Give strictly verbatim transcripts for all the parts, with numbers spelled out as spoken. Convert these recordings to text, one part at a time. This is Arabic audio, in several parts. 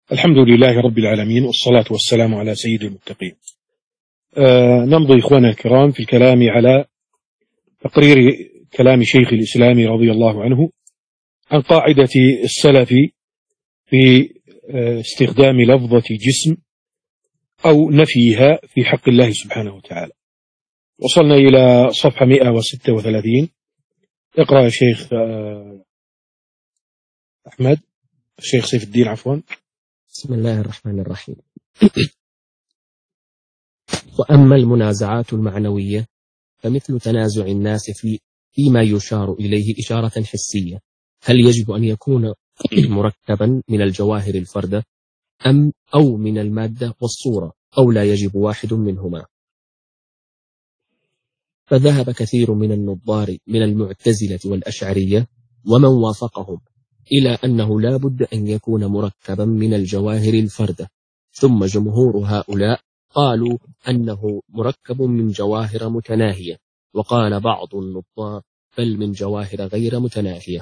الحمد لله رب العالمين، والصلاة والسلام على سيد المتقين. آه نمضي إخوانا الكرام في الكلام على تقرير كلام شيخ الإسلام رضي الله عنه عن قاعدة السلف في آه استخدام لفظة جسم أو نفيها في حق الله سبحانه وتعالى. وصلنا إلى صفحة مئة وستة وثلاثين. اقرأ يا شيخ آه أحمد، الشيخ سيف الدين عفوا. بسم الله الرحمن الرحيم. وأما المنازعات المعنوية فمثل تنازع الناس في فيما يشار إليه إشارة حسية، هل يجب أن يكون مركبا من الجواهر الفردة أم أو من المادة والصورة، أو لا يجب واحد منهما؟ فذهب كثير من النظار من المعتزلة والأشعرية ومن وافقهم إلى أنه لا بد أن يكون مركبا من الجواهر الفردة، ثم جمهور هؤلاء قالوا أنه مركب من جواهر متناهية، وقال بعض النظار بل من جواهر غير متناهية.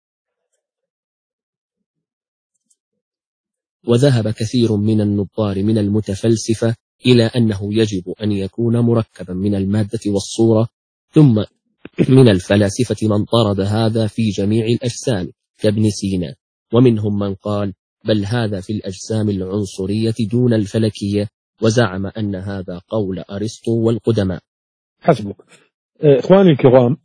وذهب كثير من النظار من المتفلسفة إلى أنه يجب أن يكون مركبا من المادة والصورة، ثم من الفلاسفة من طرد هذا في جميع الأجسام كابن سينا، ومنهم من قال بل هذا في الأجسام العنصرية دون الفلكية، وزعم أن هذا قول أرسطو والقدماء. حسبك. إخواني الكرام،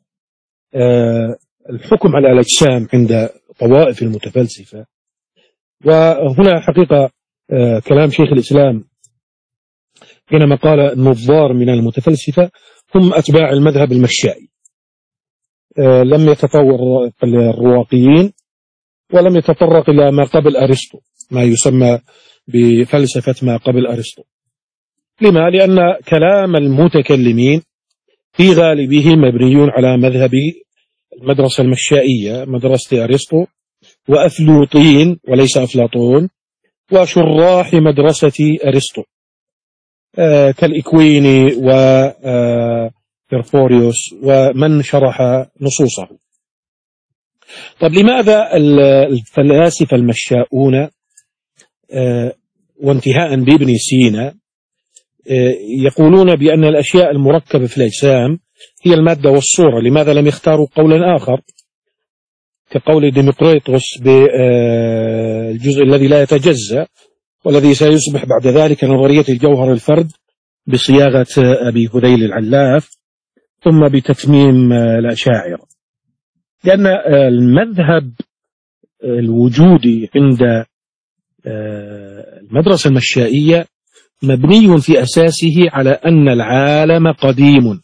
الحكم على الأجسام عند طوائف المتفلسفة، وهنا حقيقة كلام شيخ الإسلام حينما قال النظار من المتفلسفة هم أتباع المذهب المشائي، لم يتطور الرواقيين ولم يتطرق إلى ما قبل أرسطو، ما يسمى بفلسفة ما قبل أرسطو. لما؟ لأن كلام المتكلمين في غالبه مبني على مذهب المدرسة المشائية، مدرسة أرسطو وأفلوطين وليس أفلاطون، وشراح مدرسة أرسطو آه كالإكويني وبرفوريوس ومن شرح نصوصه. طب لماذا الفلاسفة المشاؤون آه وانتهاء بابن سينا آه يقولون بأن الأشياء المركبة في الأجسام هي المادة والصورة؟ لماذا لم يختاروا قولا آخر كقول ديمقريطوس بالجزء الذي لا يتجزأ والذي سيصبح بعد ذلك نظرية الجوهر الفرد بصياغة أبي هذيل العلاف ثم بتتميم الأشاعرة؟ لأن المذهب الوجودي عند المدرسة المشائية مبني في أساسه على أن العالم قديم،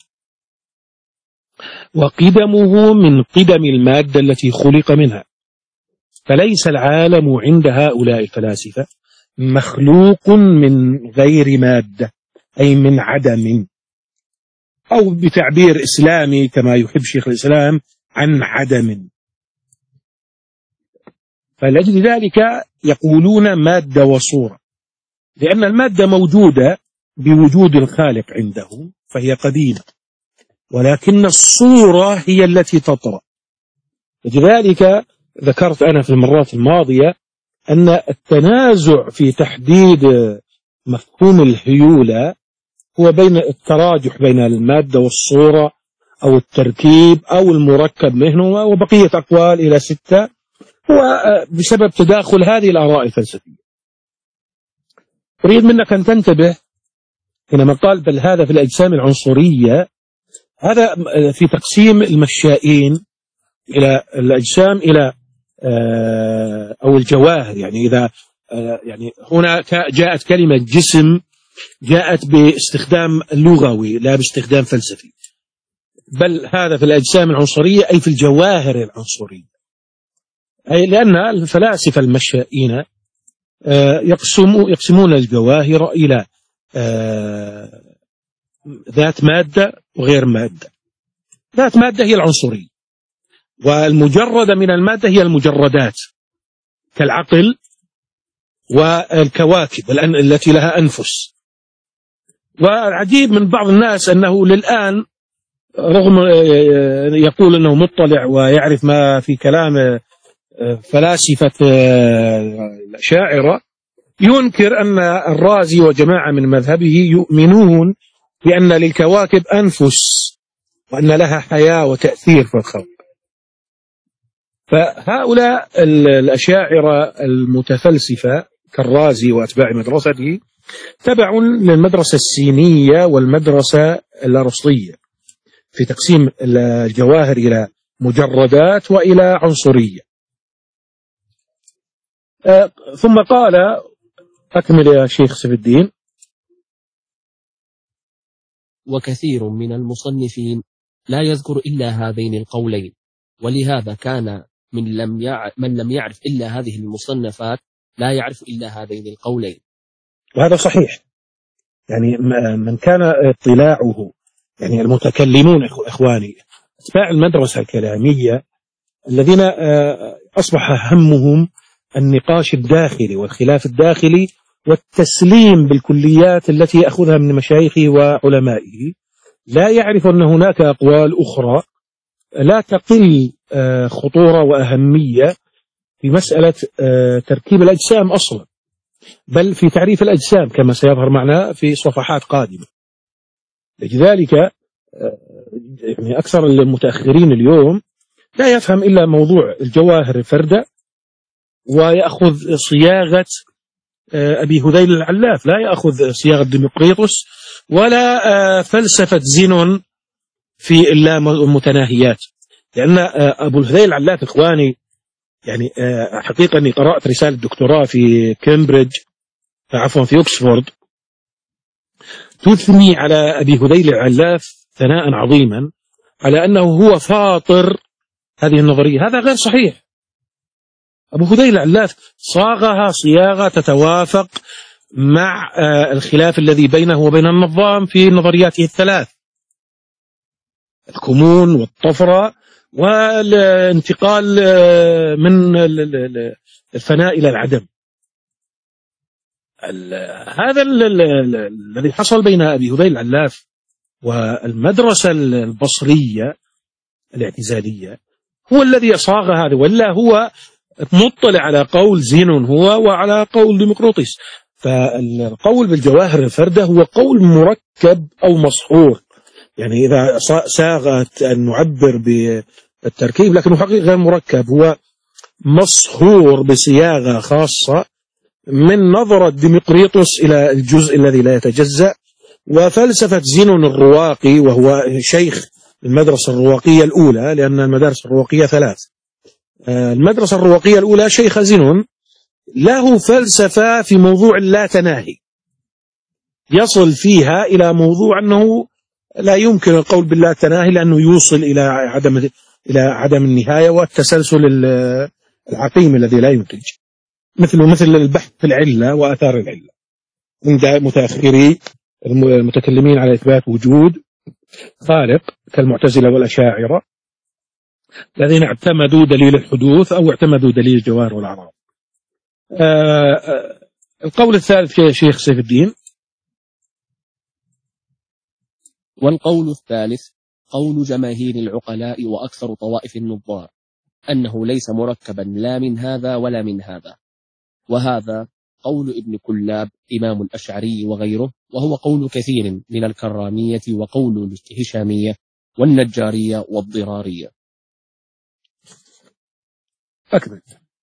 وقدمه من قدم المادة التي خلق منها، فليس العالم عند هؤلاء الفلاسفة مخلوق من غير مادة، أي من عدم، أو بتعبير إسلامي كما يحب شيخ الإسلام عن عدم. فلأجل ذلك يقولون مادة وصورة، لأن المادة موجودة بوجود الخالق عندهم فهي قديمة، ولكن الصورة هي التي تطرأ. لذلك ذكرت أنا في المرات الماضية أن التنازع في تحديد مفهوم الهيولة هو بين التراجح بين المادة والصورة أو التركيب أو المركب منهما، وبقية أقوال إلى ستة، هو بسبب تداخل هذه الآراء الفلسفية. أريد منك أن تنتبه حينما قال بل هذا في الأجسام العنصرية، هذا في تقسيم المشائين إلى الأجسام إلى أو الجواهر. يعني إذا يعني هنا جاءت كلمة جسم جاءت باستخدام لغوي لا باستخدام فلسفي، بل هذا في الأجسام العنصرية أي في الجواهر العنصرية، أي لأن الفلاسفة المشائين يقسمون يقسمون الجواهر إلى ذات مادة وغير مادة. ذات مادة هي العنصرية، والمجردة من المادة هي المجردات كالعقل والكواكب التي لها أنفس. والعجيب من بعض الناس أنه للآن رغم يقول أنه مطلع ويعرف ما في كلام فلاسفة الأشاعرة، ينكر أن الرازي وجماعة من مذهبه يؤمنون بأن للكواكب أنفس وأن لها حياة وتأثير في الخلق. فهؤلاء الأشاعرة المتفلسفة كالرازي وأتباع مدرسته تبع للمدرسة السينية والمدرسة الأرسطية في تقسيم الجواهر إلى مجردات وإلى عنصرية. ثم قال: أكمل يا شيخ سيف الدين. وكثير من المصنفين لا يذكر إلا هذين القولين، ولهذا كان من لم يعرف من لم يعرف إلا هذه المصنفات لا يعرف إلا هذين القولين. وهذا صحيح، يعني من كان اطلاعه، يعني المتكلمون إخواني أتباع المدرسة الكلامية الذين أصبح همهم النقاش الداخلي والخلاف الداخلي والتسليم بالكليات التي يأخذها من مشايخه وعلمائه، لا يعرف أن هناك أقوال أخرى لا تقل خطورة وأهمية في مسألة تركيب الأجسام أصلا، بل في تعريف الأجسام كما سيظهر معنا في صفحات قادمة. لذلك يعني أكثر المتأخرين اليوم لا يفهم إلا موضوع الجواهر الفردة، ويأخذ صياغة أبي هذيل العلاف، لا يأخذ صياغة ديمقريطس ولا فلسفة زينون في اللامتناهيات. لأن أبو هذيل العلاف إخواني يعني حقيقة أني قرأت رسالة دكتوراه في كامبريدج عفوا في أكسفورد تثني على أبي هذيل العلاف ثناء عظيما على أنه هو فاطر هذه النظرية. هذا غير صحيح. أبو هذيل العلاف صاغها صياغة تتوافق مع الخلاف الذي بينه وبين النظام في نظرياته الثلاث: الكمون والطفرة والانتقال من الفناء إلى العدم. هذا الذي حصل بين أبي هذيل العلاف والمدرسة البصرية الاعتزالية هو الذي صاغ هذا، ولا هو مطلع على قول زينون هو وعلى قول ديمقريطس. فالقول بالجواهر الفردة هو قول مركب أو مصحور، يعني إذا ساغت أن نعبر بالتركيب لكنه حقيقة غير مركب، هو مصحور بصياغة خاصة من نظرة ديمقريطس إلى الجزء الذي لا يتجزأ، وفلسفة زينون الرواقي وهو شيخ المدرسة الرواقية الأولى، لأن المدارس الرواقية ثلاث. المدرسة الرواقية الأولى شيخ زينون له فلسفة في موضوع لا تناهي، يصل فيها إلى موضوع أنه لا يمكن القول باللا تناهي لأنه يوصل إلى عدم إلى عدم النهاية والتسلسل العقيم الذي لا ينتج، مثل مثل البحث في العلة وآثار العلة عند متأخري المتكلمين على إثبات وجود خالق كالمعتزلة والأشاعرة الذين اعتمدوا دليل الحدوث أو اعتمدوا دليل الجوهر والأعراض. القول الثالث يا شيخ سيف الدين. والقول الثالث قول جماهير العقلاء وأكثر طوائف النظار أنه ليس مركبا لا من هذا ولا من هذا، وهذا قول ابن كلاب إمام الأشعري وغيره، وهو قول كثير من الكرامية وقول الهشامية والنجارية والضرارية. أكمل.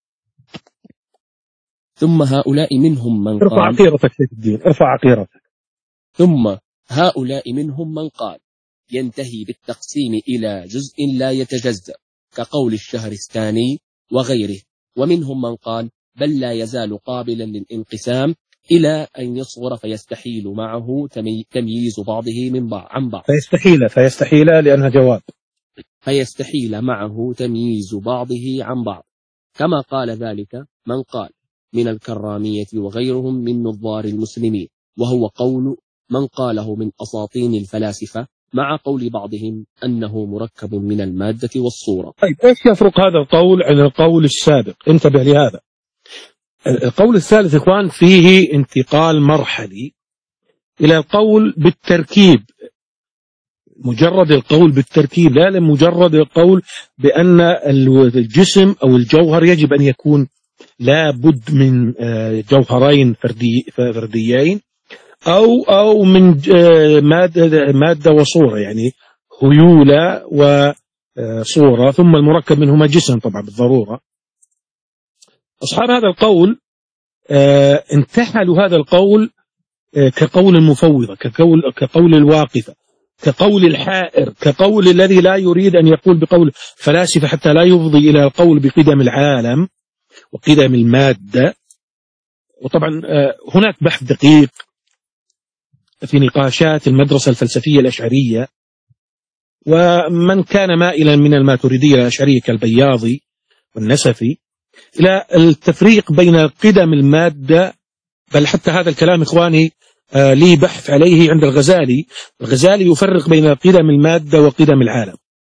ثم هؤلاء منهم من ارفع قال عقيرتك سيف الدين، ارفع عقيرتك. ثم هؤلاء منهم من قال ينتهي بالتقسيم إلى جزء لا يتجزأ كقول الشهرستاني وغيره، ومنهم من قال بل لا يزال قابلا للانقسام إلى أن يصغر فيستحيل معه تمييز بعضه من بعض عن بعض. فيستحيل فيستحيل لأنها جواب. فيستحيل معه تمييز بعضه عن بعض، كما قال ذلك من قال من الكرامية وغيرهم من نظار المسلمين، وهو قول من قاله من أساطين الفلاسفة، مع قول بعضهم أنه مركب من المادة والصورة. طيب إيش يفرق هذا القول عن القول السابق؟ انتبه لهذا. القول الثالث إخوان فيه انتقال مرحلي إلى القول بالتركيب، مجرد القول بالتركيب، لا مجرد القول بأن الجسم أو الجوهر يجب أن يكون لا بد من جوهرين فردي فرديين أو أو من مادة مادة وصورة، يعني هيولة وصورة، ثم المركب منهما جسم طبعا بالضرورة. أصحاب هذا القول انتحلوا هذا القول كقول المفوضة، كقول كقول الواقفة، كقول الحائر، كقول الذي لا يريد أن يقول بقول فلاسفة حتى لا يفضي إلى القول بقدم العالم وقدم المادة. وطبعا هناك بحث دقيق في نقاشات المدرسة الفلسفية الأشعرية، ومن كان مائلا من الماتريدية الأشعرية كالبياضي والنسفي إلى التفريق بين قدم المادة، بل حتى هذا الكلام إخواني آه لي بحث عليه عند الغزالي. الغزالي يفرق بين قدم المادة وقدم العالم.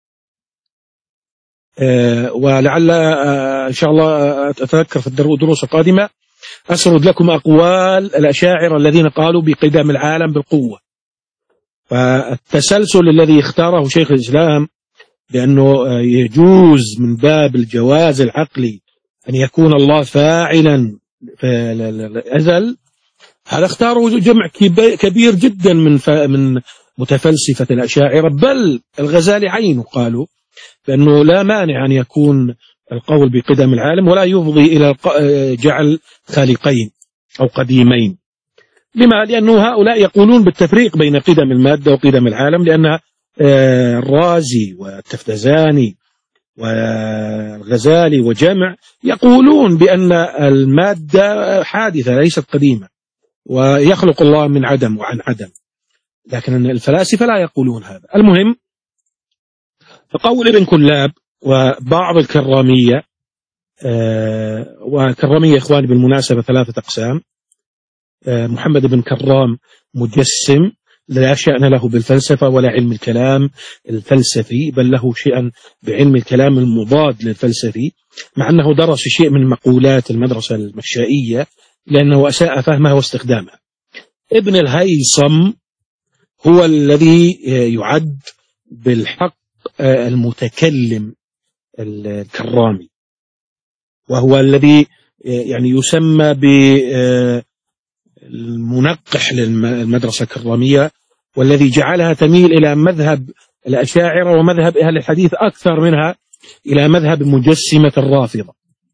آه ولعل آه إن شاء الله أتذكر في الدروس القادمة أسرد لكم أقوال الأشاعرة الذين قالوا بقدم العالم بالقوة. فالتسلسل الذي اختاره شيخ الإسلام بأنه يجوز من باب الجواز العقلي أن يكون الله فاعلا في الأزل، هذا اختاره جمع كبير جدا من من متفلسفة الأشاعرة، بل الغزالي عينه قالوا بأنه لا مانع أن يكون القول بقدم العالم ولا يفضي إلى جعل خالقين أو قديمين. لما؟ لأنه هؤلاء يقولون بالتفريق بين قدم المادة وقدم العالم، لأن الرازي والتفتزاني والغزالي وجمع يقولون بأن المادة حادثة ليست قديمة، ويخلق الله من عدم وعن عدم، لكن الفلاسفة لا يقولون هذا. المهم، فقول ابن كلاب وبعض الكرامية، آه وكرامية إخواني بالمناسبة ثلاثة أقسام. آه محمد بن كرام مجسم لا شأن له بالفلسفة ولا علم الكلام الفلسفي، بل له شيئا بعلم الكلام المضاد للفلسفي، مع أنه درس شيء من مقولات المدرسة المشائية لأنه أساء فهمها واستخدامها. ابن الهيثم هو الذي يعد بالحق المتكلم الكرامي، وهو الذي يعني يسمى بالمنقح للمدرسة الكرامية، والذي جعلها تميل إلى مذهب الأشاعرة ومذهب أهل الحديث أكثر منها إلى مذهب مجسمة الرافضة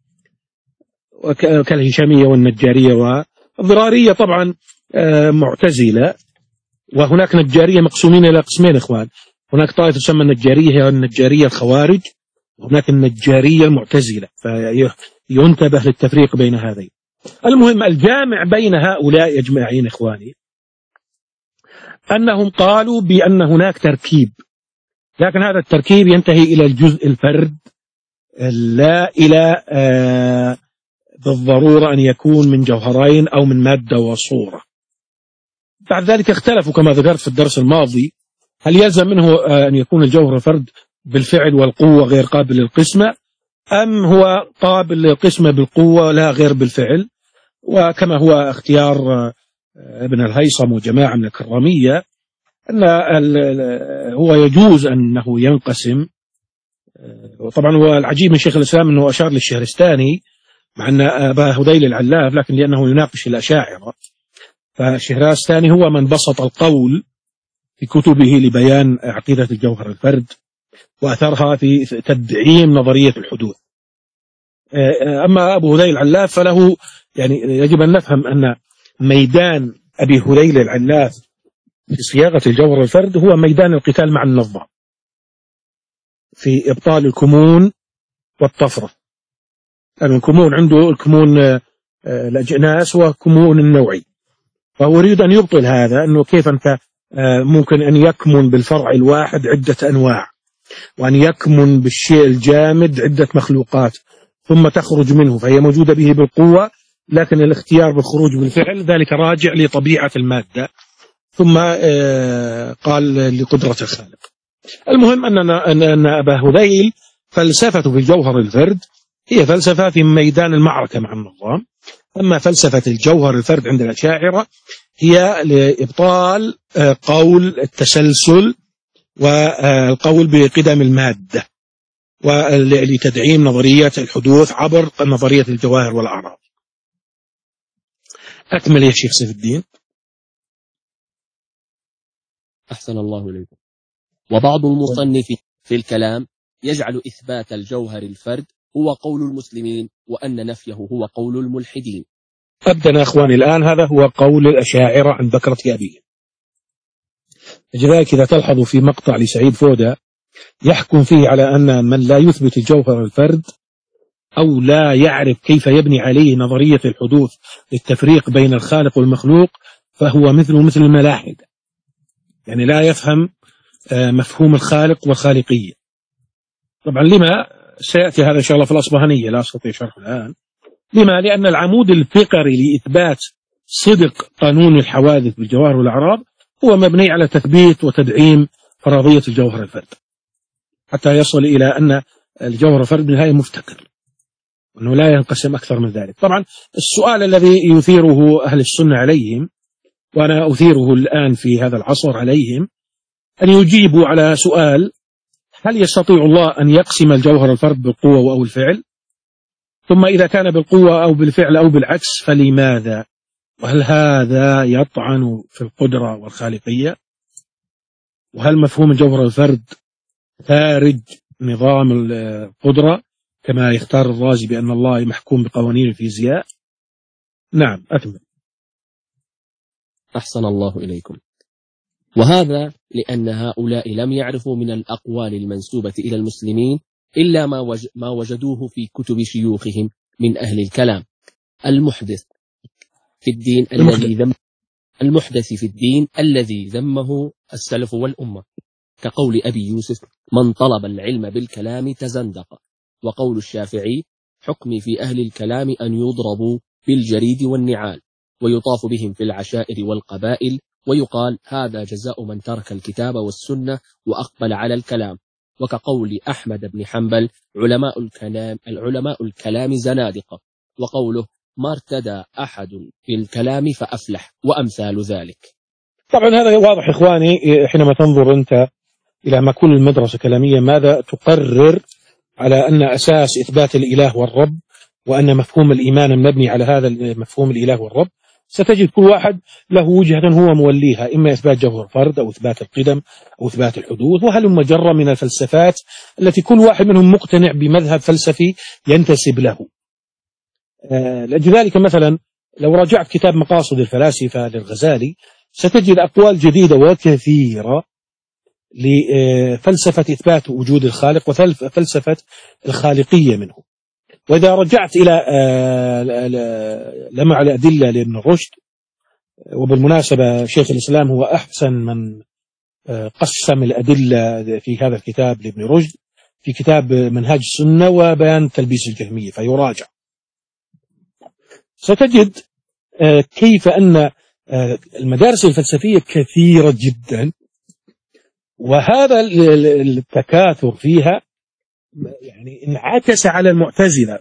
كالهشامية والنجارية والضرارية طبعا معتزلة. وهناك نجارية مقسومين إلى قسمين إخوان، هناك طائفة تسمى النجارية هي النجارية الخوارج، وهناك النجارية المعتزلة، فينتبه للتفريق بين هذين. المهم، الجامع بين هؤلاء أجمعين إخواني أنهم قالوا بأن هناك تركيب، لكن هذا التركيب ينتهي إلى الجزء الفرد، لا إلى آه بالضرورة أن يكون من جوهرين أو من مادة وصورة. بعد ذلك اختلفوا كما ذكرت في الدرس الماضي، هل يلزم منه أن يكون الجوهر فرد بالفعل والقوة غير قابل للقسمة، أم هو قابل للقسمة بالقوة لا غير بالفعل؟ وكما هو اختيار ابن الهيثم وجماعة من الكرامية أن هو يجوز أنه ينقسم. وطبعا هو العجيب من شيخ الإسلام أنه أشار للشهرستاني مع أن أبا هذيل العلاف، لكن لأنه يناقش الأشاعرة، فالشهرستاني هو من بسط القول في كتبه لبيان عقيدة الجوهر الفرد وأثرها في تدعيم نظرية الحدوث. أما أبو هذيل العلاف فله يعني يجب أن نفهم أن ميدان أبي هذيل العلاف في صياغة الجوهر الفرد هو ميدان القتال مع النظام في إبطال الكمون والطفرة. يعني الكمون عنده الكمون الأجناس وكمون النوعي، فهو يريد أن يبطل هذا، أنه كيف أنت ممكن أن يكمن بالفرع الواحد عدة أنواع، وأن يكمن بالشيء الجامد عدة مخلوقات ثم تخرج منه، فهي موجودة به بالقوة، لكن الاختيار بالخروج بالفعل ذلك راجع لطبيعة المادة، ثم قال لقدرة الخالق. المهم أننا أن أبا هذيل فلسفة في الجوهر الفرد هي فلسفة في ميدان المعركة مع النظام، أما فلسفة الجوهر الفرد عند الأشاعرة هي لإبطال قول التسلسل والقول بقدم المادة، ولتدعيم نظرية الحدوث عبر نظرية الجواهر والأعراض. أكمل يا شيخ سيف الدين. أحسن الله إليكم. وبعض المصنف في الكلام يجعل إثبات الجوهر الفرد هو قول المسلمين، وأن نفيه هو قول الملحدين. أبدأ أخواني الآن، هذا هو قول الأشاعرة عن بكرة أبيه. لذلك إذا تلحظوا في مقطع لسعيد فودة يحكم فيه على أن من لا يثبت الجوهر الفرد أو لا يعرف كيف يبني عليه نظرية الحدوث للتفريق بين الخالق والمخلوق فهو مثل مثل الملاحدة، يعني لا يفهم مفهوم الخالق والخالقية. طبعا لما سيأتي هذا إن شاء الله في الأصبهانية، لا أستطيع شرحه الآن. لما؟ لأن العمود الفقري لإثبات صدق قانون الحوادث بالجواهر والأعراض هو مبني على تثبيت وتدعيم فرضية الجوهر الفرد، حتى يصل إلى أن الجوهر الفرد بالنهاية مفتكر، وأنه لا ينقسم أكثر من ذلك. طبعا السؤال الذي يثيره أهل السنة عليهم، وأنا أثيره الآن في هذا العصر عليهم، أن يجيبوا على سؤال: هل يستطيع الله أن يقسم الجوهر الفرد بالقوة أو الفعل؟ ثم إذا كان بالقوة أو بالفعل أو بالعكس فلماذا؟ وهل هذا يطعن في القدرة والخالقية؟ وهل مفهوم الجوهر الفرد خارج نظام القدرة كما يختار الرازي بأن الله محكوم بقوانين الفيزياء؟ نعم، أكمل. أحسن الله إليكم. وهذا لأن هؤلاء لم يعرفوا من الأقوال المنسوبة إلى المسلمين إلا ما, وج ما وجدوه في كتب شيوخهم من أهل الكلام. المحدث في الدين الذي ذم المحدث في الدين الذي ذمه السلف والأمة، كقول أبي يوسف: من طلب العلم بالكلام تزندق. وقول الشافعي: حكمي في أهل الكلام أن يضربوا بالجريد والنعال ويطاف بهم في العشائر والقبائل، ويقال هذا جزاء من ترك الكتاب والسنة وأقبل على الكلام. وكقول أحمد بن حنبل: علماء الكلام العلماء الكلام زنادقة. وقوله: ما ارتدى أحد بالكلام فأفلح، وأمثال ذلك. طبعا هذا واضح إخواني، حينما تنظر أنت إلى ما كل المدرسة كلامية ماذا تقرر على أن أساس إثبات الإله والرب، وأن مفهوم الإيمان مبني على هذا مفهوم الإله والرب، ستجد كل واحد له وجهة هو موليها، إما إثبات جوهر الفرد أو إثبات القدم أو إثبات الحدوث، وهلم جرة من الفلسفات التي كل واحد منهم مقتنع بمذهب فلسفي ينتسب له. آه لذلك مثلا لو راجعت كتاب مقاصد الفلاسفة للغزالي ستجد أقوال جديدة وكثيرة لفلسفة إثبات وجود الخالق وفلسفة الخالقية منه. وإذا رجعت إلى لمع الأدلة لابن رشد، وبالمناسبة شيخ الإسلام هو أحسن من قسم الأدلة في هذا الكتاب لابن رشد في كتاب منهاج السنة وبيان تلبيس الجهمية، فيراجع. ستجد كيف أن المدارس الفلسفية كثيرة جدا، وهذا التكاثر فيها يعني انعكس على المعتزلة.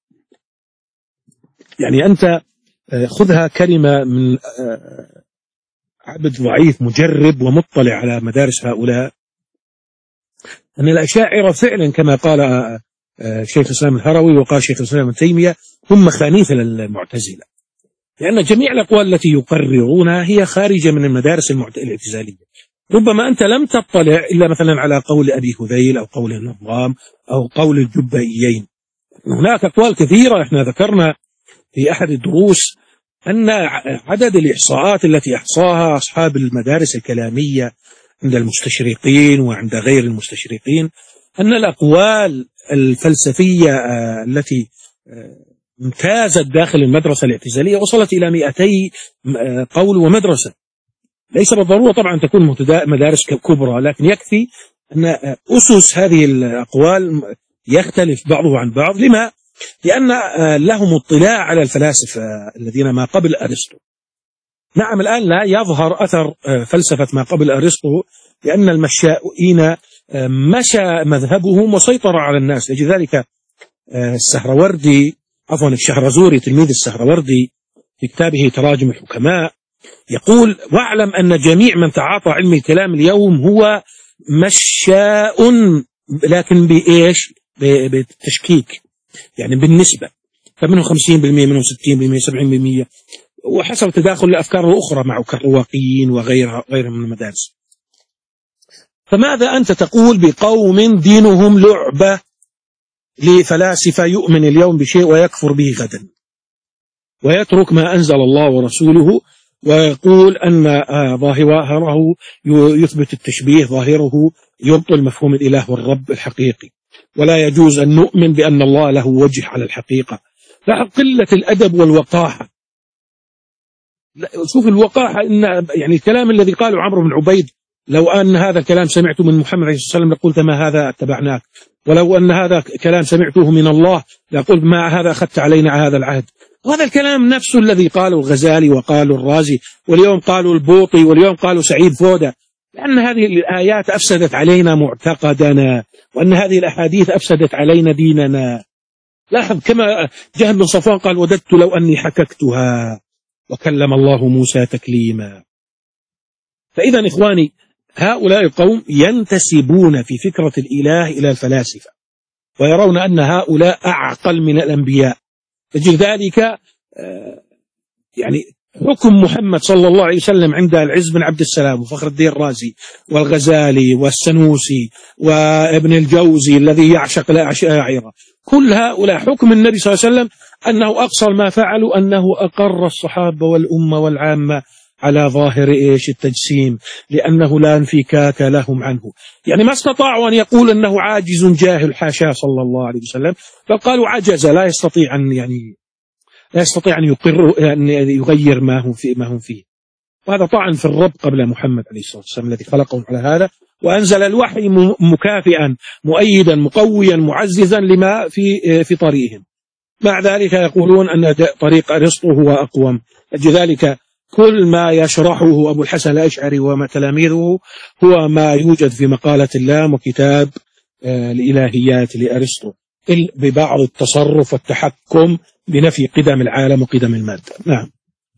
يعني أنت خذها كلمة من عبد ضعيف مجرب ومطلع على مدارس هؤلاء، أن الأشاعرة فعلا كما قال شيخ الإسلام الهروي وقال شيخ الإسلام ابن تيمية هم خنيث للمعتزلة، لأن جميع الأقوال التي يقررونها هي خارجة من المدارس الاعتزالية. ربما أنت لم تطلع إلا مثلا على قول أبي هذيل أو قول النظام أو قول الجبائيين. هناك أقوال كثيرة احنا ذكرنا في أحد الدروس أن عدد الإحصاءات التي أحصاها أصحاب المدارس الكلامية عند المستشرقين وعند غير المستشرقين أن الأقوال الفلسفية التي امتازت داخل المدرسة الاعتزالية وصلت إلى مئتي قول ومدرسة. ليس بالضرورة طبعا تكون مدارس كبرى، لكن يكفي أن أسس هذه الأقوال يختلف بعضه عن بعض. لما؟ لأن لهم اطلاع على الفلاسفة الذين ما قبل أرسطو. نعم الآن لا يظهر أثر فلسفة ما قبل أرسطو، لأن المشائين مشى مذهبهم وسيطر على الناس. لذلك السهروردي عفوا الشهرزوري تلميذ السهروردي في كتابه تراجم الحكماء يقول: واعلم أن جميع من تعاطى علم الكلام اليوم هو مشاء، لكن بإيش؟ بالتشكيك يعني بالنسبة، فمنهم خمسين بالمئة منهم ستين بالمئة سبعين بالمئة وحسب تداخل الأفكار الأخرى مع كالرواقيين وغيرها غيرهم من المدارس. فماذا أنت تقول بقوم دينهم لعبة لفلاسفة يؤمن اليوم بشيء ويكفر به غدا ويترك ما أنزل الله ورسوله ويقول أن ظاهره يثبت التشبيه، ظاهره يبطل مفهوم الإله والرب الحقيقي، ولا يجوز أن نؤمن بأن الله له وجه على الحقيقة. لا، قلة الأدب والوقاحة. شوف الوقاحة، إن يعني الكلام الذي قاله عمرو بن عبيد، لو أن هذا الكلام سمعته من محمد عليه الصلاة والسلام لقلت ما هذا اتبعناك، ولو أن هذا كلام سمعته من الله لقلت ما هذا أخذت علينا هذا العهد. وهذا الكلام نفسه الذي قاله الغزالي وقاله الرازي، واليوم قالوا البوطي، واليوم قالوا سعيد فودة، لأن هذه الآيات أفسدت علينا معتقدنا، وأن هذه الأحاديث أفسدت علينا ديننا. لاحظ كما جهم بن صفوان قال وددت لو أني حككتها وكلم الله موسى تكليما. فإذا إخواني، هؤلاء القوم ينتسبون في فكرة الإله إلى الفلاسفة، ويرون أن هؤلاء أعقل من الأنبياء. تجد ذلك يعني حكم محمد صلى الله عليه وسلم عند العز بن عبد السلام وفخر الدين الرازي والغزالي والسنوسي وابن الجوزي الذي يعشق الأشاعرة، كل هؤلاء حكم النبي صلى الله عليه وسلم أنه أقصى ما فعلوا أنه أقر الصحابة والأمة والعامة على ظاهر إيش التجسيم، لأنه لا انفكاك لهم عنه. يعني ما استطاعوا أن يقول أنه عاجز جاهل، حاشا صلى الله عليه وسلم، بل قالوا عجز، لا يستطيع أن يعني لا يستطيع أن يقر أن يغير ما هم فيه ما هم فيه. وهذا طعن في الرب قبل محمد عليه الصلاة والسلام الذي خلقهم على هذا، وأنزل الوحي مكافئا مؤيدا مقويا معززا لما في في طريقهم. مع ذلك يقولون أن طريق أرسطو هو أقوم. لذلك كل ما يشرحه أبو الحسن الأشعري وما تلاميذه هو ما يوجد في مقالة اللام وكتاب الإلهيات لأرسطو، ببعض التصرف والتحكم بنفي قدم العالم وقدم المادة. نعم.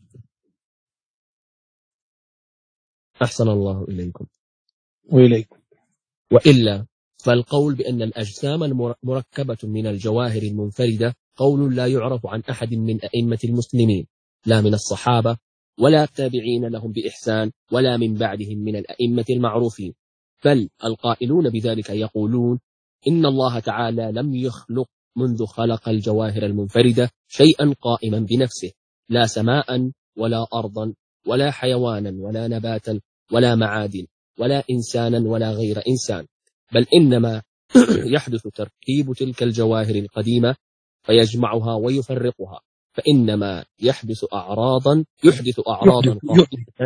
أحسن الله إليكم. وإليكم. وإلا فالقول بأن الأجسام المركبة من الجواهر المنفردة قول لا يعرف عن أحد من أئمة المسلمين، لا من الصحابة ولا التابعين لهم بإحسان ولا من بعدهم من الأئمة المعروفين، بل القائلون بذلك يقولون إن الله تعالى لم يخلق منذ خلق الجواهر المنفردة شيئا قائما بنفسه، لا سماء ولا أرضا ولا حيوانا ولا نباتا ولا معادن ولا إنسانا ولا غير إنسان، بل إنما يحدث تركيب تلك الجواهر القديمة فيجمعها ويفرقها، فإنما يحدث أعراضا يحدث أعراضا قائمة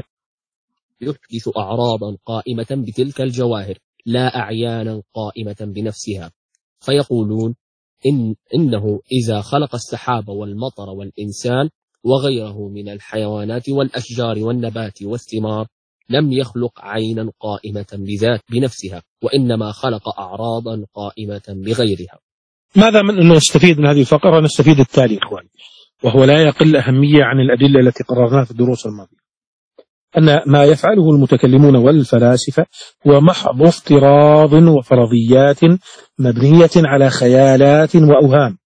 يحدث أعراضا قائمة بتلك الجواهر لا أعيانا قائمة بنفسها. فيقولون إن إنه إذا خلق السحاب والمطر والإنسان وغيره من الحيوانات والأشجار والنبات والثمار لم يخلق عينا قائمة بذات بنفسها، وإنما خلق أعراضا قائمة بغيرها. ماذا من نستفيد من هذه الفقرة؟ نستفيد التالي إخواني، وهو لا يقل أهمية عن الأدلة التي قررناها في الدروس الماضية، أن ما يفعله المتكلمون والفلاسفة هو محض افتراض وفرضيات مبنية على خيالات وأوهام.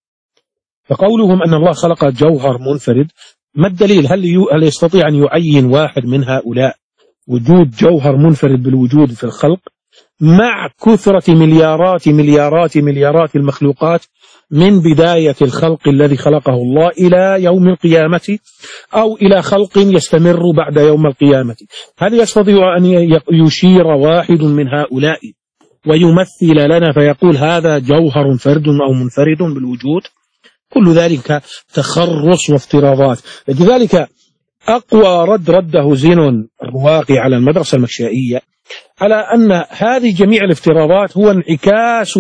فقولهم أن الله خلق جوهر منفرد، ما الدليل؟ هل هل يستطيع أن يعين واحد من هؤلاء وجود جوهر منفرد بالوجود في الخلق مع كثرة مليارات مليارات مليارات المخلوقات من بداية الخلق الذي خلقه الله إلى يوم القيامة، أو إلى خلق يستمر بعد يوم القيامة؟ هل يستطيع أن يشير واحد من هؤلاء ويمثل لنا فيقول هذا جوهر فرد أو منفرد بالوجود؟ كل ذلك تخرص وافتراضات. لذلك أقوى رد رده زينون الرواقي على المدرسة المكشائية على أن هذه جميع الافتراضات هو انعكاس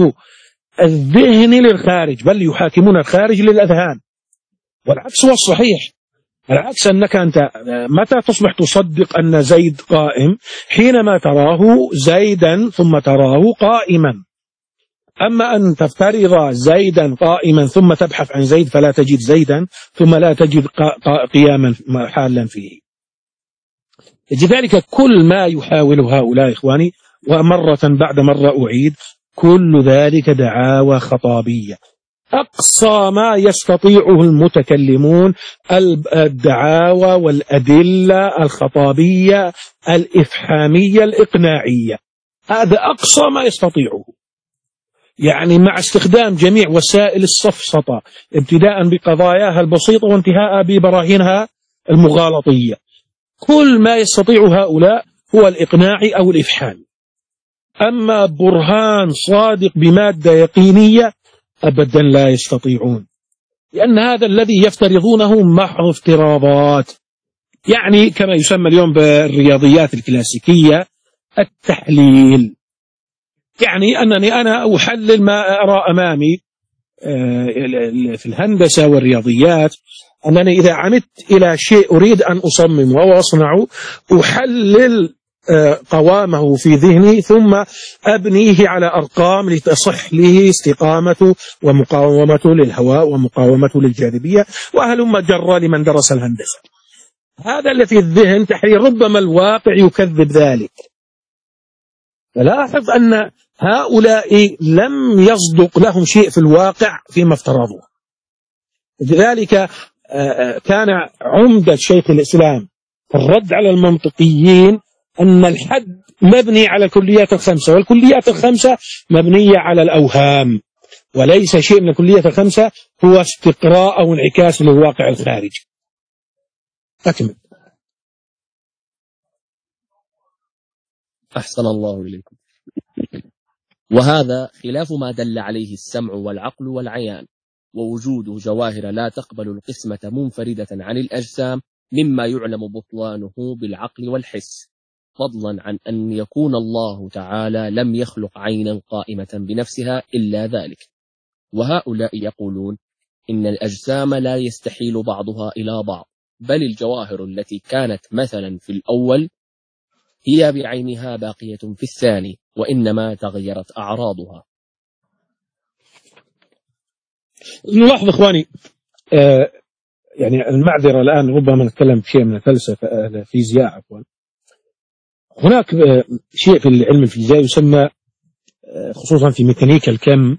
الذهن للخارج، بل يحاكمون الخارج للأذهان، والعكس هو الصحيح. العكس أنك أنت متى تصبح تصدق أن زيد قائم؟ حينما تراه زيدا ثم تراه قائما. أما أن تفترض زيدا قائما ثم تبحث عن زيد فلا تجد زيدا ثم لا تجد قياما حالا فيه. لذلك كل ما يحاول هؤلاء إخواني، ومرة بعد مرة أعيد، كل ذلك دعاوى خطابية. أقصى ما يستطيعه المتكلمون الدعاوى والأدلة الخطابية الإفحامية الإقناعية، هذا أقصى ما يستطيعه، يعني مع استخدام جميع وسائل السفسطة ابتداء بقضاياها البسيطة وانتهاء ببراهينها المغالطية. كل ما يستطيع هؤلاء هو الإقناع أو الإفحام. أما برهان صادق بمادة يقينية أبدا لا يستطيعون، لأن هذا الذي يفترضونه محض افتراضات، يعني كما يسمى اليوم بالرياضيات الكلاسيكية التحليل، يعني أنني أنا أحلل ما أرى أمامي في الهندسة والرياضيات، أنني إذا عمدت إلى شيء أريد أن أصممه أو أصنعه أحلل قوامه في ذهني ثم أبنيه على أرقام لتصح له استقامته ومقاومته للهواء ومقاومته للجاذبية وهلم جرى لمن درس الهندسة. هذا اللي في الذهن تحليل، ربما الواقع يكذب ذلك. فلاحظ أن هؤلاء لم يصدق لهم شيء في الواقع فيما افترضوه. لذلك كان عمدة شيخ الإسلام الرد على المنطقيين أن الحد مبني على الكليات الخمسة، والكليات الخمسة مبنية على الأوهام، وليس شيء من الكليات الخمسة هو استقراء أو انعكاس للواقع الخارجي. أكمل. أحسن الله إليكم. وهذا خلاف ما دل عليه السمع والعقل والعيان، ووجود جواهر لا تقبل القسمة منفردة عن الأجسام مما يعلم بطلانه بالعقل والحس، فضلا عن أن يكون الله تعالى لم يخلق عينا قائمة بنفسها إلا ذلك. وهؤلاء يقولون إن الأجسام لا يستحيل بعضها إلى بعض، بل الجواهر التي كانت مثلا في الأول هي بعينها باقية في الثاني، وإنما تغيرت أعراضها. نلاحظ إخواني آه يعني المعذرة الآن ربما نتكلم بشيء من الفلسفة الفيزياء عفوا. هناك آه شيء في العلم الفيزيائي يسمى آه خصوصا في ميكانيكا الكم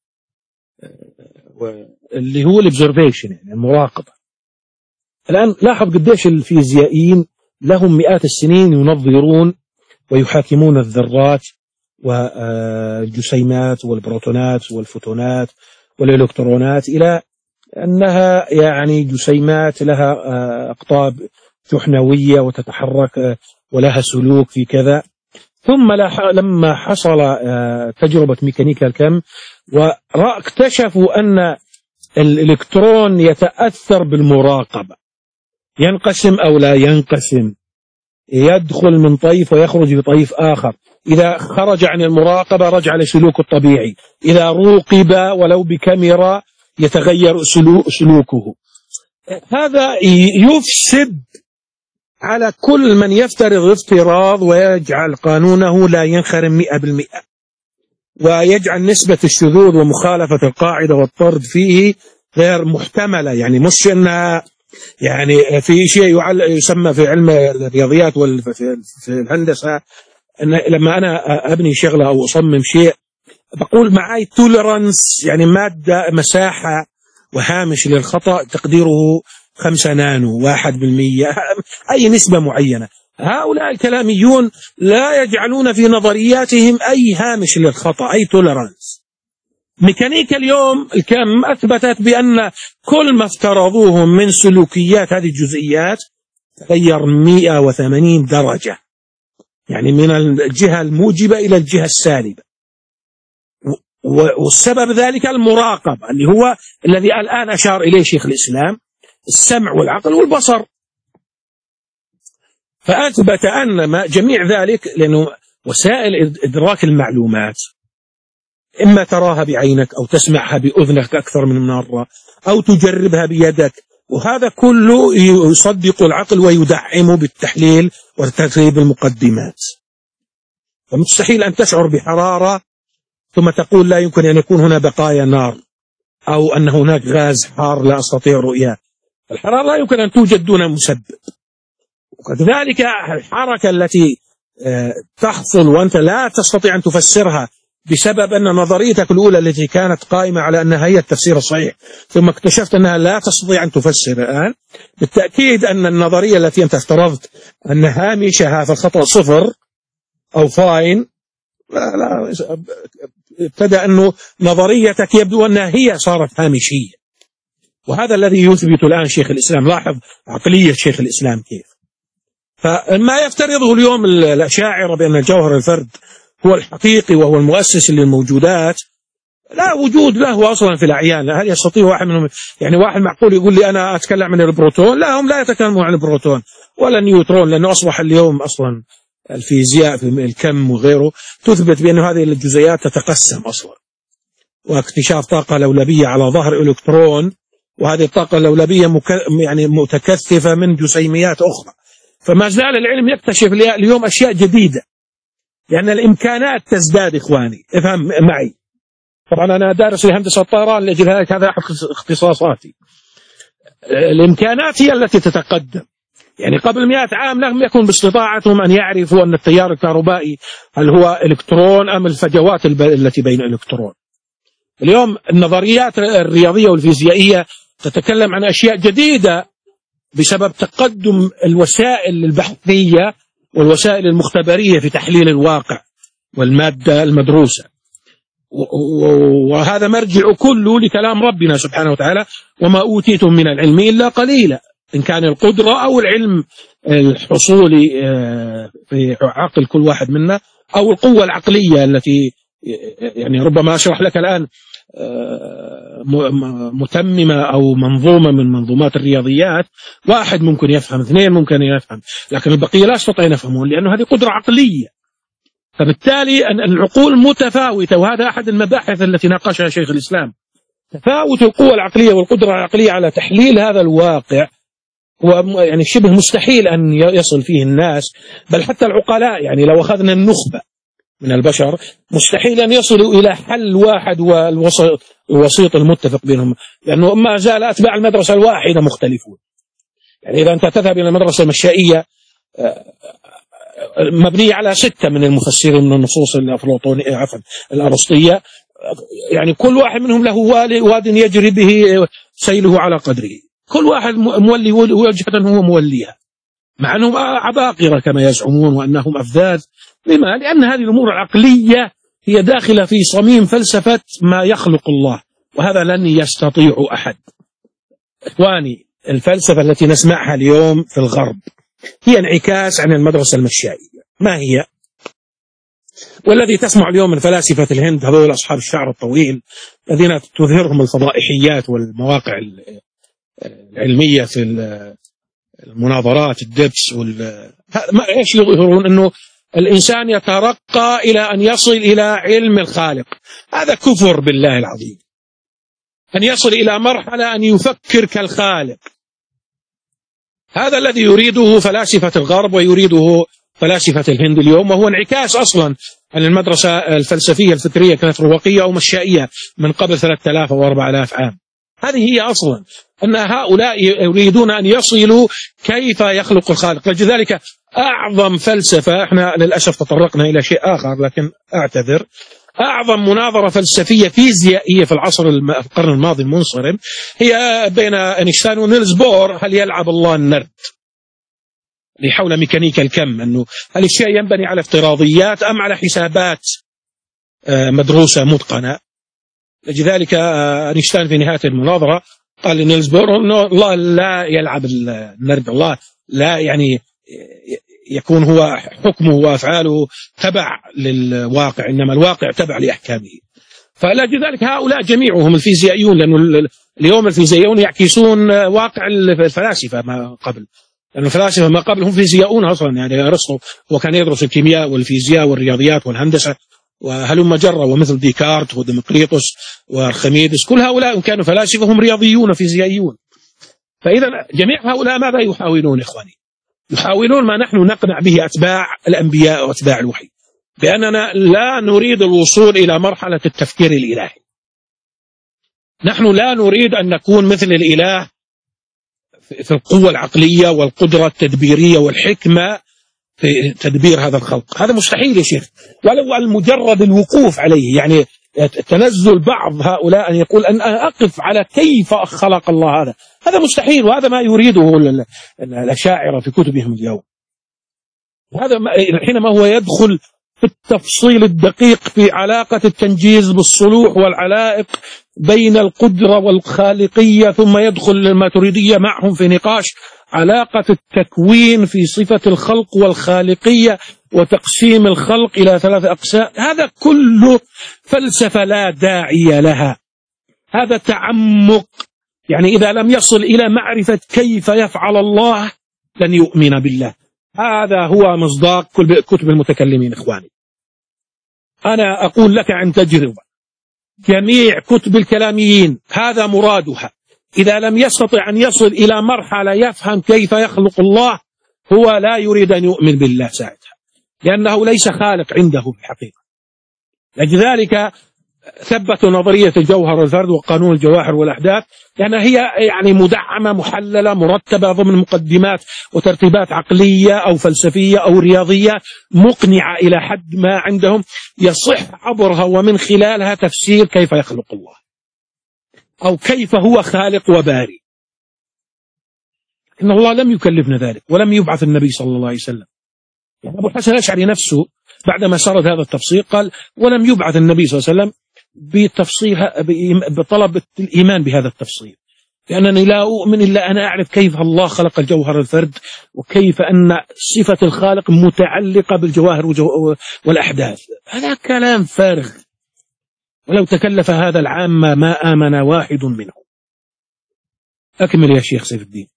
آه اللي هو الابزرفيشن، يعني المراقبة. الآن لاحظ قديش الفيزيائيين لهم مئات السنين ينظرون ويحاكمون الذرات والجسيمات والبروتونات والفوتونات والإلكترونات إلى أنها يعني جسيمات لها أقطاب تحنوية وتتحرك ولها سلوك في كذا. ثم لما حصل تجربة ميكانيكا الكم واكتشفوا أن الإلكترون يتأثر بالمراقبة، ينقسم أو لا ينقسم، يدخل من طيف ويخرج بطيف آخر، إذا خرج عن المراقبة رجع لسلوك الطبيعي، إذا روقب ولو بكاميرا يتغير سلوكه. هذا يفسد على كل من يفترض افتراض ويجعل قانونه لا ينخرم مئة بالمئة، ويجعل نسبة الشذوذ ومخالفة القاعدة والطرد فيه غير محتملة. يعني مش أنها يعني في شيء يسمى في علم الرياضيات وفي الهندسة أن لما أنا أبني شغلة أو أصمم شيء بقول معاي توليرانس، يعني مادة مساحة وهامش للخطأ تقديره خمسة نانو واحد بالمية، أي نسبة معينة. هؤلاء الكلاميون لا يجعلون في نظرياتهم أي هامش للخطأ، أي توليرانس. ميكانيكا اليوم الكم أثبتت بأن كل ما افترضوه من سلوكيات هذه الجزئيات تغير مئة وثمانين درجة، يعني من الجهة الموجبة إلى الجهة السالبة. والسبب ذلك المراقبة اللي هو الذي الآن أشار إليه شيخ الإسلام، السمع والعقل والبصر. فأثبت أن جميع ذلك، لأنه وسائل إدراك المعلومات إما تراها بعينك أو تسمعها بأذنك أكثر من مرة أو تجربها بيدك، وهذا كله يصدق العقل ويدعمه بالتحليل وترتيب المقدمات. فمستحيل أن تشعر بحرارة ثم تقول لا يمكن أن يكون هنا بقايا نار أو أن هناك غاز حار لا أستطيع رؤياه. الحرارة لا يمكن أن توجد دون مسبب. وكذلك الحركة التي تحصل وأنت لا تستطيع أن تفسرها بسبب أن نظريتك الأولى التي كانت قائمة على أنها هي التفسير الصحيح ثم اكتشفت أنها لا تستطيع أن تفسر الآن، بالتأكيد أن النظرية التي أنت افترضت أن هامشها في الخطأ صفر أو فاين، لا لا ابتدى أنه نظريتك يبدو أنها هي صارت هامشية. وهذا الذي يثبت الآن شيخ الإسلام. لاحظ عقلية شيخ الإسلام كيف. فما يفترضه اليوم الأشاعرة بأن الجوهر الفرد هو الحقيقي وهو المؤسس للموجودات، لا وجود له أصلا في الأعيان. هل يستطيع واحد منهم، يعني واحد معقول يقول لي أنا أتكلم عن البروتون؟ لا، هم لا يتكلمون عن البروتون ولا النيوترون، لأنه أصبح اليوم أصلا الفيزياء في الكم وغيره تثبت بأن هذه الجزيئات تتقسم أصلا، واكتشاف طاقة لولبية على ظهر إلكترون، وهذه الطاقة اللولبية مك... يعني متكثفة من جسيميات أخرى. فما زال العلم يكتشف اليوم أشياء جديدة، لأن الإمكانات تزداد. إخواني افهم معي، طبعا أنا دارس الهندسة الطيران لأجل ذلك هذا أحد اختصاصاتي. الإمكانات هي التي تتقدم. يعني قبل مئة عام لم يكن باستطاعتهم أن يعرفوا أن التيار الكهربائي هل هو إلكترون أم الفجوات التي بين الإلكترون. اليوم النظريات الرياضية والفيزيائية تتكلم عن أشياء جديدة بسبب تقدم الوسائل البحثية والوسائل المختبرية في تحليل الواقع والمادة المدروسة. وهذا مرجع كله لكلام ربنا سبحانه وتعالى: وما أوتيتم من العلم إلا قليلا، إن كان القدرة أو العلم الحصولي في عقل كل واحد منا، أو القوة العقلية التي يعني ربما أشرح لك الآن متممة أو منظومة من منظومات الرياضيات، واحد ممكن يفهم، اثنين ممكن يفهم، لكن البقية لا يستطيع يفهمون، لأنه هذه قدرة عقلية. فبالتالي العقول متفاوتة، وهذا أحد المباحث التي ناقشها شيخ الإسلام. تفاوت القوة العقلية والقدرة العقلية على تحليل هذا الواقع هو يعني شبه مستحيل أن يصل فيه الناس، بل حتى العقلاء. يعني لو أخذنا النخبة من البشر مستحيل أن يصلوا إلى حل واحد والوسيط المتفق بينهم، لأنه ما زال أتباع المدرسة الواحدة مختلفون. يعني إذا أنت تذهب إلى المدرسة المشائية مبنية على ستة من المفسرين من النصوص الأفلاطونية عفوا الأرسطية، يعني كل واحد منهم له واد يجري به سيله على قدره، كل واحد مولي وجهة هو موليها، مع أنهم عباقرة كما يزعمون وأنهم أفذاذ. لما؟ لأن هذه الأمور العقلية هي داخلة في صميم فلسفة ما يخلق الله، وهذا لن يستطيع أحد. إخواني، الفلسفة التي نسمعها اليوم في الغرب هي انعكاس عن المدرسة المشائية. ما هي؟ والذي تسمع اليوم من فلاسفة الهند، هذول أصحاب الشعر الطويل الذين تظهرهم الفضائحيات والمواقع العلمية في المناظرات الدبس وال ايش يظهرون؟ انه الانسان يترقى الى ان يصل الى علم الخالق. هذا كفر بالله العظيم، ان يصل الى مرحلة ان يفكر كالخالق. هذا الذي يريده فلاسفة الغرب ويريده فلاسفة الهند اليوم، وهو انعكاس اصلا عن المدرسة الفلسفية الفكرية كانت رواقية او مشائية من قبل ثلاثة آلاف او أربعة آلاف عام. هذه هي اصلا أن هؤلاء يريدون أن يصلوا كيف يخلق الخالق. لذلك أعظم فلسفة، احنا للأسف تطرقنا إلى شيء آخر لكن أعتذر، أعظم مناظرة فلسفية فيزيائية في العصر القرن الماضي المنصرم هي بين أينشتاين ونيلز بور: هل يلعب الله النرد؟ حول ميكانيكا الكم، أنه هل الشيء ينبني على افتراضيات أم على حسابات مدروسة متقنة. لذلك أينشتاين في نهاية المناظرة قال لنيلز بور أنه الله لا يلعب النرد، الله لا يعني يكون هو حكمه وأفعاله تبع للواقع، إنما الواقع تبع لأحكامه. فلذلك هؤلاء جميعهم الفيزيائيون، لأنه اليوم الفيزيائيون يعكسون واقع الفلاسفة ما قبل، لأن الفلاسفة ما قبل هم فيزيائيون أصلا. يعني أرسطو هو كان يدرس الكيمياء والفيزياء والرياضيات والهندسة وهلم جرة، ومثل ديكارت وديمقريطس وأرخميدس، كل هؤلاء كانوا فلاسفة هم رياضيون فيزيائيون. فإذا جميع هؤلاء ماذا يحاولون إخواني؟ يحاولون ما نحن نقنع به أتباع الأنبياء وأتباع الوحي، بأننا لا نريد الوصول إلى مرحلة التفكير الإلهي. نحن لا نريد أن نكون مثل الإله في القوة العقلية والقدرة التدبيرية والحكمة في تدبير هذا الخلق. هذا مستحيل يا شيخ، ولو المجرد الوقوف عليه، يعني تنزل بعض هؤلاء أن يقول أن أقف على كيف خلق الله هذا، هذا مستحيل، وهذا ما يريده الأشاعرة في كتبهم اليوم. هذا حينما هو يدخل في التفصيل الدقيق في علاقة التنجيز بالصلوح والعلائق بين القدرة والخالقية، ثم يدخل الماتريدية معهم في نقاش علاقة التكوين في صفة الخلق والخالقية وتقسيم الخلق إلى ثلاث أقسام، هذا كله فلسفة لا داعي لها، هذا تعمق. يعني إذا لم يصل إلى معرفة كيف يفعل الله لن يؤمن بالله. هذا هو مصداق كل كتب المتكلمين إخواني. أنا أقول لك عن تجربة، جميع كتب الكلاميين هذا مرادها، إذا لم يستطع أن يصل إلى مرحلة يفهم كيف يخلق الله هو لا يريد أن يؤمن بالله ساعتها، لأنه ليس خالق عنده في الحقيقة. لذلك ثبتوا نظرية الجوهر والفرد وقانون الجواهر والأحداث، لأنها هي يعني مدعمة محللة مرتبة ضمن مقدمات وترتيبات عقلية أو فلسفية أو رياضية مقنعة إلى حد ما عندهم، يصح عبرها ومن خلالها تفسير كيف يخلق الله أو كيف هو خالق وباري. إن الله لم يكلفنا ذلك، ولم يبعث النبي صلى الله عليه وسلم. يعني أبو الحسن الأشعري نفسه بعدما سرد هذا التفصيل قال ولم يبعث النبي صلى الله عليه وسلم بتفصيل بطلب الإيمان بهذا التفصيل، لأنني لا أؤمن إلا أنا أعرف كيف الله خلق الجوهر الفرد، وكيف أن صفة الخالق متعلقة بالجواهر والأحداث. هذا كلام فارغ، ولو تكلف هذا العامة ما آمن واحد منهم. أكمل يا شيخ سيف الدين.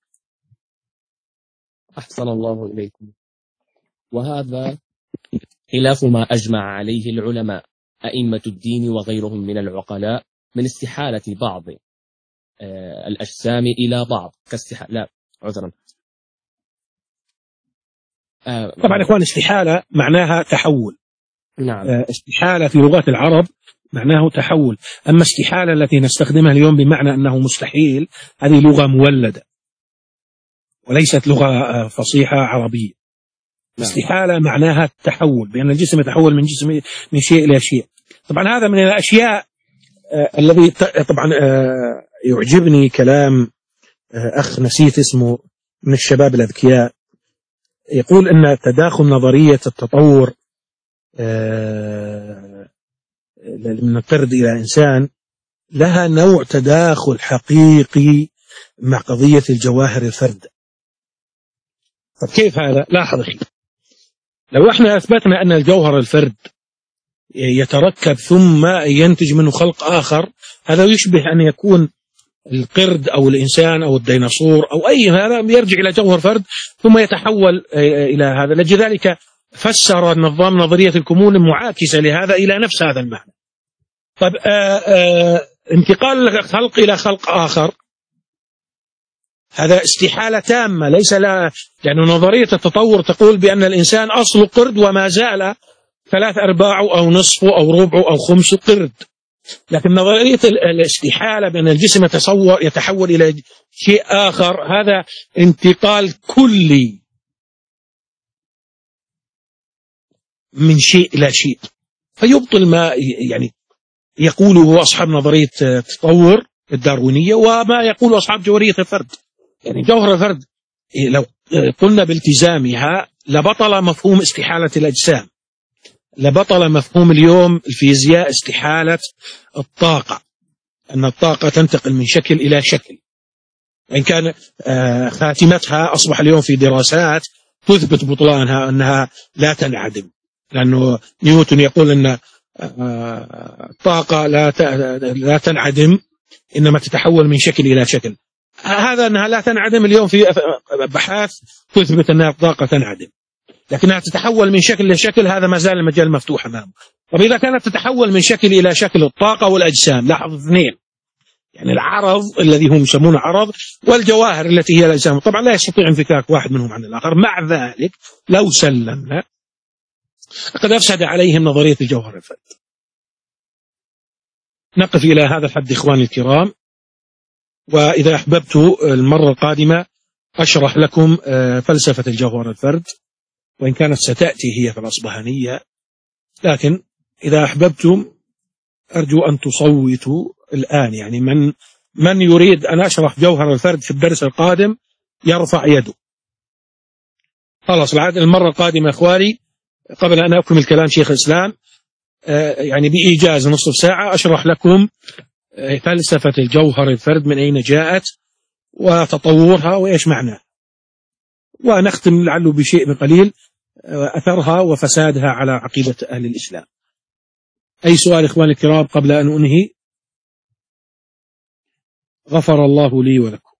أحسن الله إليكم. وهذا خلاف ما أجمع عليه العلماء أئمة الدين وغيرهم من العقلاء من استحالة بعض آه الأجسام إلى بعض كاستحالة لا عذرا آه طبعا إخوان استحالة معناها تحول. نعم. آه استحالة في لغات العرب معناه تحول، أما استحالة التي نستخدمها اليوم بمعنى أنه مستحيل هذه لغة مولدة وليست لغة فصيحة عربية. نعم. استحالة معناها التحول، بأن الجسم يتحول من جسم من شيء إلى شيء. طبعا هذا من الأشياء آه الذي طبعا آه يعجبني كلام آه أخ نسيت اسمه من الشباب الأذكياء، يقول أن تداخل نظرية التطور آه من الفرد إلى إنسان لها نوع تداخل حقيقي مع قضية الجواهر الفرد. طب كيف هذا؟ لاحظ أخي، لو احنا أثبتنا أن الجوهر الفرد يتركب ثم ينتج منه خلق آخر، هذا يشبه أن يكون القرد أو الإنسان أو الديناصور أو أي هذا يرجع إلى جوهر فرد ثم يتحول إلى هذا. لذلك فسر النظام نظرية الكمون المعاكسة لهذا إلى نفس هذا المعنى. طب آآ آآ انتقال الخلق إلى خلق آخر هذا استحالة تامة، ليس لا، يعني نظرية التطور تقول بأن الإنسان أصل قرد وما زال ثلاث أرباعه أو نصفه أو ربعه أو خمسه قرد، لكن نظرية الاستحالة بأن الجسم يتصور يتحول إلى شيء آخر هذا انتقال كلي من شيء إلى شيء، فيبطل ما يعني يقوله أصحاب نظرية التطور الداروينية وما يقول أصحاب جوهرية الفرد. يعني جوهر الفرد لو قلنا بالتزامها لبطل مفهوم استحالة الأجسام، لبطل مفهوم اليوم الفيزياء استحالة الطاقة، أن الطاقة تنتقل من شكل إلى شكل، وإن كان خاتمتها أصبح اليوم في دراسات تثبت بطلانها أنها لا تنعدم، لأنه نيوتن يقول أن الطاقة لا لا تنعدم إنما تتحول من شكل إلى شكل. هذا أنها لا تنعدم اليوم في بحث تثبت أنها الطاقة تنعدم، لكنها تتحول من شكل إلى شكل، هذا ما زال المجال مفتوح أمامه. طب إذا كانت تتحول من شكل إلى شكل الطاقة والأجسام، لاحظ اثنين، يعني العرض الذي هم يسمونه عرض والجواهر التي هي الأجسام، طبعا لا يستطيع انفكاك واحد منهم عن الآخر. مع ذلك لو سلمنا قد أفسد عليهم نظرية الجوهر الفرد. نقف إلى هذا الحد إخواني الكرام، وإذا أحببت المرة القادمة أشرح لكم فلسفة الجوهر الفرد وإن كانت ستأتي هي في الأصبهانية، لكن إذا أحببتم أرجو أن تصوتوا الآن. يعني من من يريد أن أشرح جوهر الفرد في الدرس القادم يرفع يده. خلاص العادة المرة القادمة أخواني، قبل أن أكمل كلام شيخ الإسلام يعني بإيجاز نصف ساعة أشرح لكم فلسفة الجوهر الفرد من أين جاءت وتطورها وإيش معناه، ونختم لعله بشيء قليل أثرها وفسادها على عقيدة أهل الإسلام. أي سؤال إخواني الكرام قبل أن أنهي؟ غفر الله لي ولكم.